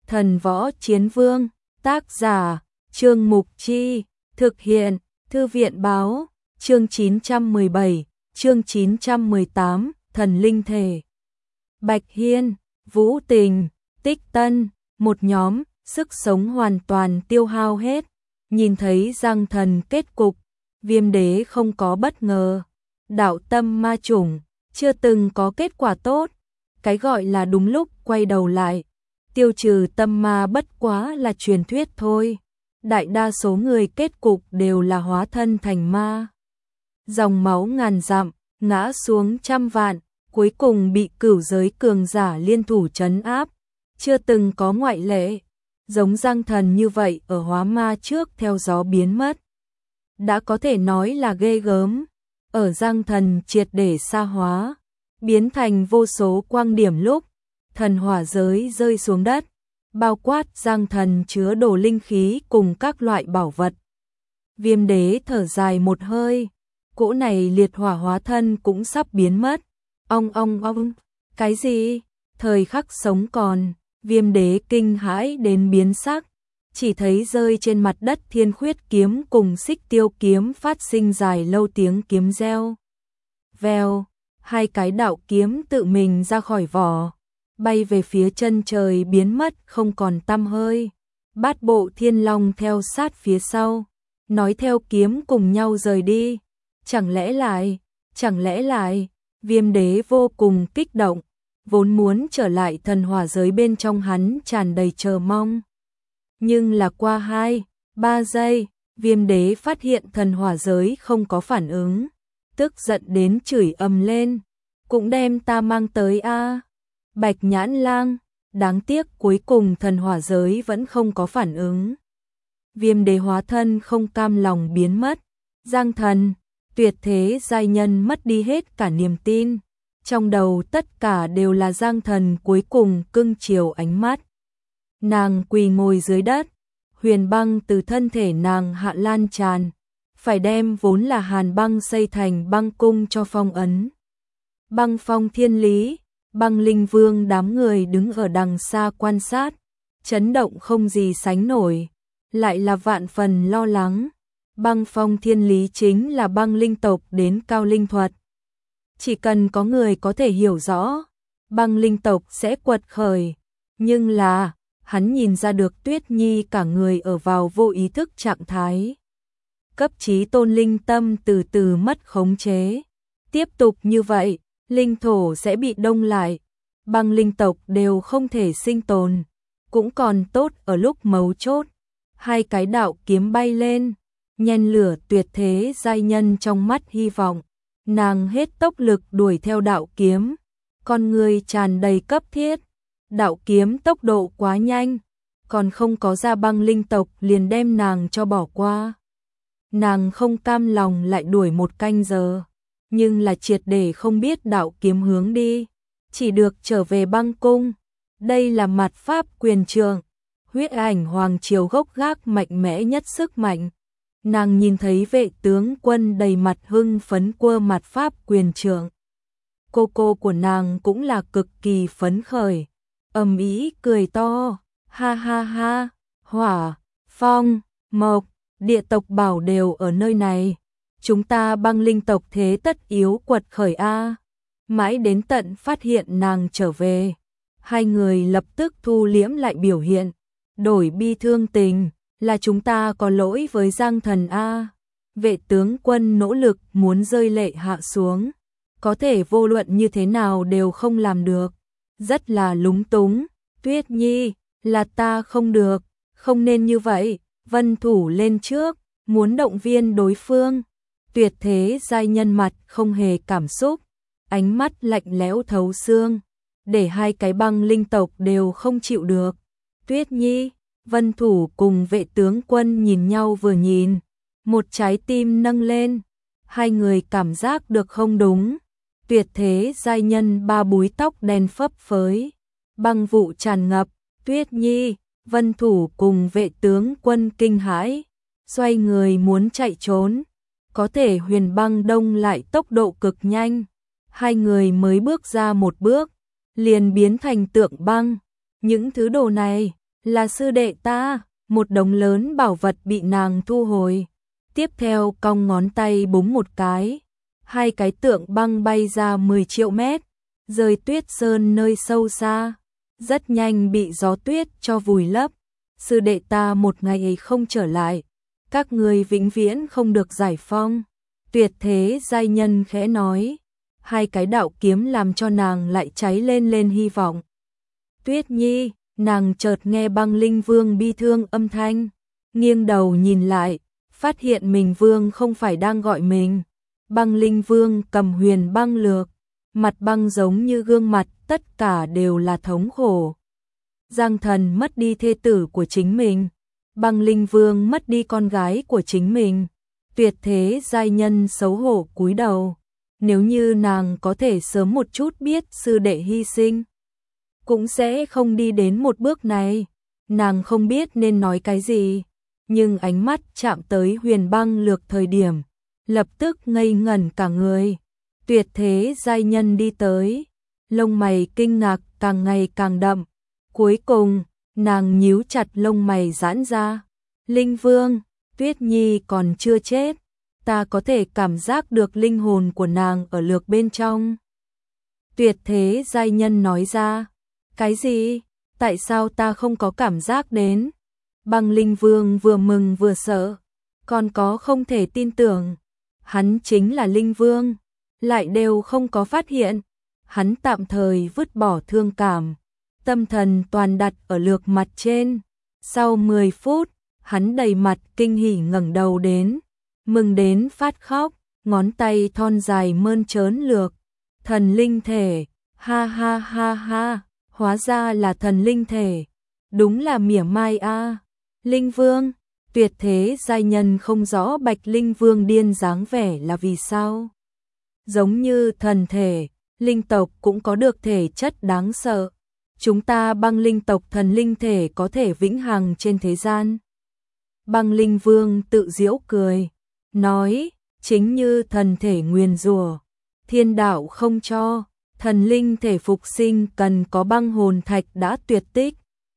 Thần Võ Chiến Vương, tác giả, Trương Mục Chi, thực hiện, Thư viện báo, chương 917, chương 918, Thần Linh Thể. Bạch Hiên, Vũ Tình, Tích Tân, một nhóm, sức sống hoàn toàn tiêu hao hết. Nhìn thấy Giang Thần kết cục, Viêm Đế không có bất ngờ. Đạo tâm ma chủng, chưa từng có kết quả tốt. Cái gọi là đúng lúc quay đầu lại, tiêu trừ tâm ma bất quá là truyền thuyết thôi. Đại đa số người kết cục đều là hóa thân thành ma. Dòng máu ngàn dặm, ngã xuống trăm vạn, cuối cùng bị cửu giới cường giả liên thủ trấn áp. Chưa từng có ngoại lệ. Giống Giang Thần như vậy ở hóa ma trước theo gió biến mất. Đã có thể nói là ghê gớm. Ở Giang Thần triệt để sa hóa, biến thành vô số quang điểm lúc thần hỏa giới rơi xuống đất, bao quát Giang Thần chứa đồ linh khí cùng các loại bảo vật. Viêm Đế thở dài một hơi, cỗ này liệt hỏa hóa thân cũng sắp biến mất. Ong, cái gì? Thời khắc sống còn, Viêm Đế kinh hãi đến biến sắc, chỉ thấy rơi trên mặt đất Thiên Khuyết kiếm cùng Xích Tiêu kiếm phát sinh dài lâu tiếng kiếm reo. Vèo, hai cái đạo kiếm tự mình ra khỏi vỏ, bay về phía chân trời biến mất không còn tăm hơi. Bát bộ Thiên Long theo sát phía sau, nói theo kiếm cùng nhau rời đi. Chẳng lẽ lại, Viêm Đế vô cùng kích động, vốn muốn trở lại thần hỏa giới bên trong hắn tràn đầy chờ mong. Nhưng là qua 2-3 giây, Viêm Đế phát hiện thần hỏa giới không có phản ứng, tức giận đến chửi ầm lên, cũng đem ta mang tới a. Bạch Nhãn Lang, đáng tiếc cuối cùng thần hỏa giới vẫn không có phản ứng. Viêm Đế hóa thân không cam lòng biến mất. Giang Thần, tuyệt thế giai nhân mất đi hết cả niềm tin. Trong đầu tất cả đều là Giang Thần cuối cùng cưng chiều ánh mắt. Nàng quỳ ngồi dưới đất, huyền băng từ thân thể nàng hạ lan tràn, phải đem vốn là hàn băng xây thành băng cung cho phong ấn. Băng phong thiên lý, Băng Linh Vương đám người đứng ở đằng xa quan sát, chấn động không gì sánh nổi, lại là vạn phần lo lắng. Băng phong thiên lý chính là băng linh tộc đến cao linh thuật. Chỉ cần có người có thể hiểu rõ, băng linh tộc sẽ quật khởi. Nhưng là, hắn nhìn ra được Tuyết Nhi cả người ở vào vô ý thức trạng thái. Cấp chí tôn linh tâm từ từ mất khống chế. Tiếp tục như vậy, linh thổ sẽ bị đông lại. Băng linh tộc đều không thể sinh tồn. Cũng còn tốt ở lúc mấu chốt. Hai cái đạo kiếm bay lên, nhen lửa tuyệt thế giai nhân trong mắt hy vọng. Nàng hết tốc lực đuổi theo đạo kiếm, con người tràn đầy cấp thiết. Đạo kiếm tốc độ quá nhanh, còn không có ra băng linh tộc liền đem nàng cho bỏ qua. Nàng không cam lòng lại đuổi một canh giờ, nhưng là triệt để không biết đạo kiếm hướng đi, chỉ được trở về băng cung. Đây là mạt pháp quyền trượng, huyết ảnh hoàng triều gốc gác mạnh mẽ nhất sức mạnh. Nàng nhìn thấy vệ tướng quân đầy mặt hưng phấn quơ mạt pháp quyền trượng. Cô của nàng cũng là cực kỳ phấn khởi, ầm ĩ cười to, ha ha ha, hỏa, phong, mộc, địa tộc bảo đều ở nơi này. Chúng ta băng linh tộc thế tất yếu quật khởi a. Mãi đến tận phát hiện nàng trở về, hai người lập tức thu liễm lại biểu hiện, đổi bi thương tình, là chúng ta có lỗi với Giang Thần a. Vệ tướng quân nỗ lực muốn rơi lệ hạ xuống, có thể vô luận như thế nào đều không làm được, rất là lúng túng. Tuyết Nhi, là ta không được, không nên như vậy. Vân Thủ lên trước, muốn động viên đối phương. Tuyệt thế giai nhân mặt không hề cảm xúc, ánh mắt lạnh lẽo thấu xương, để hai cái băng linh tộc đều không chịu được. Tuyết Nhi, Vân Thủ cùng vệ tướng quân nhìn nhau vừa nhìn, một trái tim nâng lên, hai người cảm giác được không đúng. Tuyệt thế giai nhân ba búi tóc đen phấp phới, băng vụ tràn ngập. Tuyết Nhi, Vân Thủ cùng vệ tướng quân kinh hãi, xoay người muốn chạy trốn. Có thể huyền băng đông lại tốc độ cực nhanh, hai người mới bước ra một bước, liền biến thành tượng băng. Những thứ đồ này Là sư đệ ta, một đống lớn bảo vật bị nàng thu hồi. Tiếp theo cong ngón tay búng một cái, hai cái tượng băng bay ra 10 triệu mét, rơi tuyết sơn nơi sâu xa, rất nhanh bị gió tuyết cho vùi lấp. Sư đệ ta một ngày không trở lại, các ngươi vĩnh viễn không được giải phong. Tuyệt thế giai nhân khẽ nói, hai cái đạo kiếm làm cho nàng lại cháy lên hy vọng. Tuyết Nhi, nàng chợt nghe Băng Linh Vương bi thương âm thanh, nghiêng đầu nhìn lại, phát hiện mình vương không phải đang gọi mình. Băng Linh Vương cầm huyền băng lược, mặt băng giống như gương mặt, tất cả đều là thống khổ. Giang Thần mất đi thê tử của chính mình, Băng Linh Vương mất đi con gái của chính mình. Tuyệt thế giai nhân xấu hổ cúi đầu, nếu như nàng có thể sớm một chút biết sư đệ hy sinh, cũng sẽ không đi đến một bước này. Nàng không biết nên nói cái gì, nhưng ánh mắt chạm tới huyền băng lược thời điểm, lập tức ngây ngẩn cả người. Tuyệt thế giai nhân đi tới, lông mày kinh ngạc càng ngày càng đậm. Cuối cùng, nàng nhíu chặt lông mày giãn ra. Linh Vương, Tuyết Nhi còn chưa chết, ta có thể cảm giác được linh hồn của nàng ở lược bên trong. Tuyệt thế giai nhân nói ra, cái gì? Tại sao ta không có cảm giác đến? Băng Linh Vương vừa mừng vừa sợ, còn có không thể tin tưởng. Hắn chính là Linh Vương, lại đều không có phát hiện. Hắn tạm thời vứt bỏ thương cảm, tâm thần toàn đặt ở lược mặt trên. Sau 10 phút, hắn đầy mặt kinh hỉ ngẩng đầu đến, mừng đến phát khóc, ngón tay thon dài mơn trớn lược. Thần linh thể, ha ha ha ha, hóa ra là thần linh thể, đúng là mỉa mai a. Linh Vương, tuyệt thế giai nhân không rõ Bạch Linh Vương điên dáng vẻ là vì sao. Giống như thần thể, linh tộc cũng có được thể chất đáng sợ. Chúng ta băng linh tộc thần linh thể có thể vĩnh hằng trên thế gian. Băng Linh Vương tự giễu cười, nói, chính như thần thể nguyền rủa, thiên đạo không cho, thần linh thể phục sinh cần có băng hồn thạch đã tuyệt tích.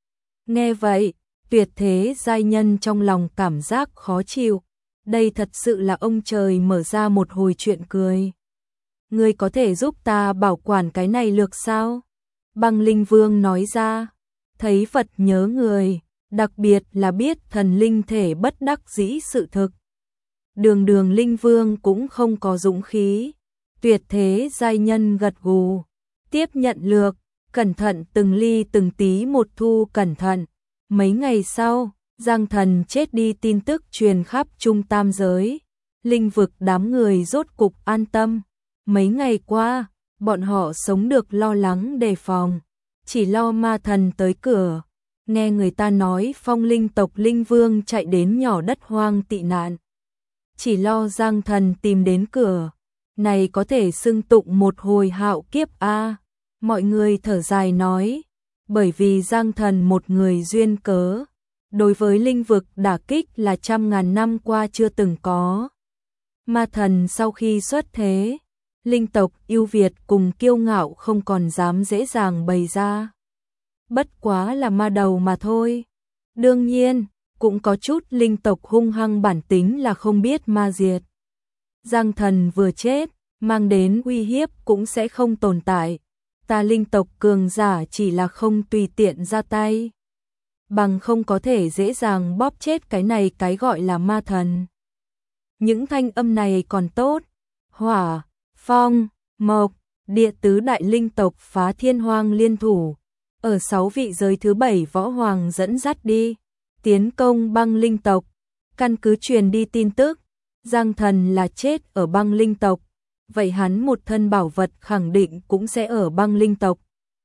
Nghe vậy, tuyệt thế giai nhân trong lòng cảm giác khó chịu, đây thật sự là ông trời mở ra một hồi chuyện cười. Ngươi có thể giúp ta bảo quản cái này lược sao? Băng Linh Vương nói ra, thấy Phật nhớ người, đặc biệt là biết thần linh thể bất đắc dĩ sự thực. Đường Linh Vương cũng không có dũng khí. Tuyệt thế giai nhân gật gù, tiếp nhận lược, cẩn thận từng ly từng tí một thu cẩn thận. Mấy ngày sau, Giang Thần chết đi tin tức truyền khắp Trung Tam giới. Linh vực đám người rốt cục an tâm. Mấy ngày qua, bọn họ sống được lo lắng đề phòng, chỉ lo ma thần tới cửa. Nghe người ta nói phong linh tộc Linh Vương chạy đến nhỏ đất hoang tị nạn, chỉ lo Giang Thần tìm đến cửa. Này có thể xưng tụng một hồi hạo kiếp a. Mọi người thở dài nói, bởi vì Giang Thần một người duyên cớ, đối với linh vực đả kích là trăm ngàn năm qua chưa từng có. Ma thần sau khi xuất thế, linh tộc ưu việt cùng kiêu ngạo không còn dám dễ dàng bày ra. Bất quá là ma đầu mà thôi. Đương nhiên, cũng có chút linh tộc hung hăng bản tính là không biết ma diệt. Giang Thần vừa chết, mang đến uy hiếp cũng sẽ không tồn tại. Ta linh tộc cường giả chỉ là không tùy tiện ra tay, bằng không có thể dễ dàng bóp chết cái này cái gọi là ma thần. Những thanh âm này còn tốt. Hỏa, phong, mộc, địa tứ đại linh tộc phá thiên hoang liên thủ, ở 6 vị giới thứ 7 võ hoàng dẫn dắt đi, tiến công băng linh tộc. Căn cứ truyền đi tin tức, Giang Thần là chết ở băng linh tộc, vậy hắn một thân bảo vật khẳng định cũng sẽ ở băng linh tộc.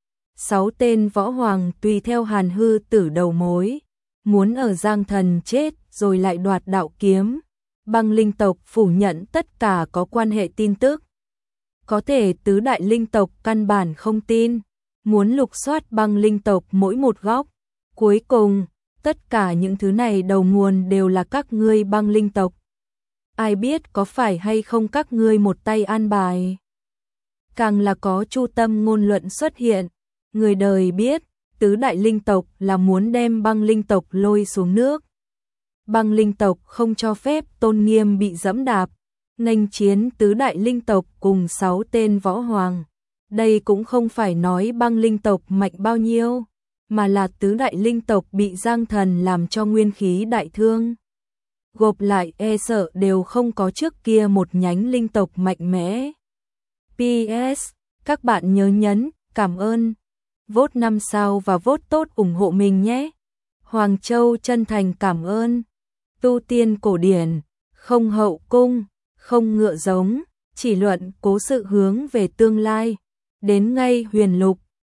6 tên võ hoàng tùy theo Hàn Hư Tử đầu mối, muốn ở Giang Thần chết rồi lại đoạt đạo kiếm. Băng linh tộc phủ nhận tất cả có quan hệ tin tức. Có thể tứ đại linh tộc căn bản không tin, muốn lục soát băng linh tộc mỗi một góc. Cuối cùng, tất cả những thứ này đầu nguồn đều là các ngươi băng linh tộc. Ai biết có phải hay không các ngươi một tay an bài. Càng là có chu tâm ngôn luận xuất hiện, người đời biết, tứ đại linh tộc là muốn đem băng linh tộc lôi xuống nước. Băng linh tộc không cho phép tôn nghiêm bị dẫm đạp, nghênh chiến tứ đại linh tộc cùng 6 tên võ hoàng. Đây cũng không phải nói băng linh tộc mạnh bao nhiêu, mà là tứ đại linh tộc bị Giang Thần làm cho nguyên khí đại thương. Gộp lại e sợ đều không có trước kia một nhánh linh tộc mạnh mẽ. PS, các bạn nhớ nhấn, cảm ơn, vote 5 sao và vote tốt ủng hộ mình nhé. Hoàng Châu chân thành cảm ơn. Tu tiên cổ điển, không hậu cung, không ngựa giống, chỉ luận cố sự hướng về tương lai. Đến ngay huyền lục,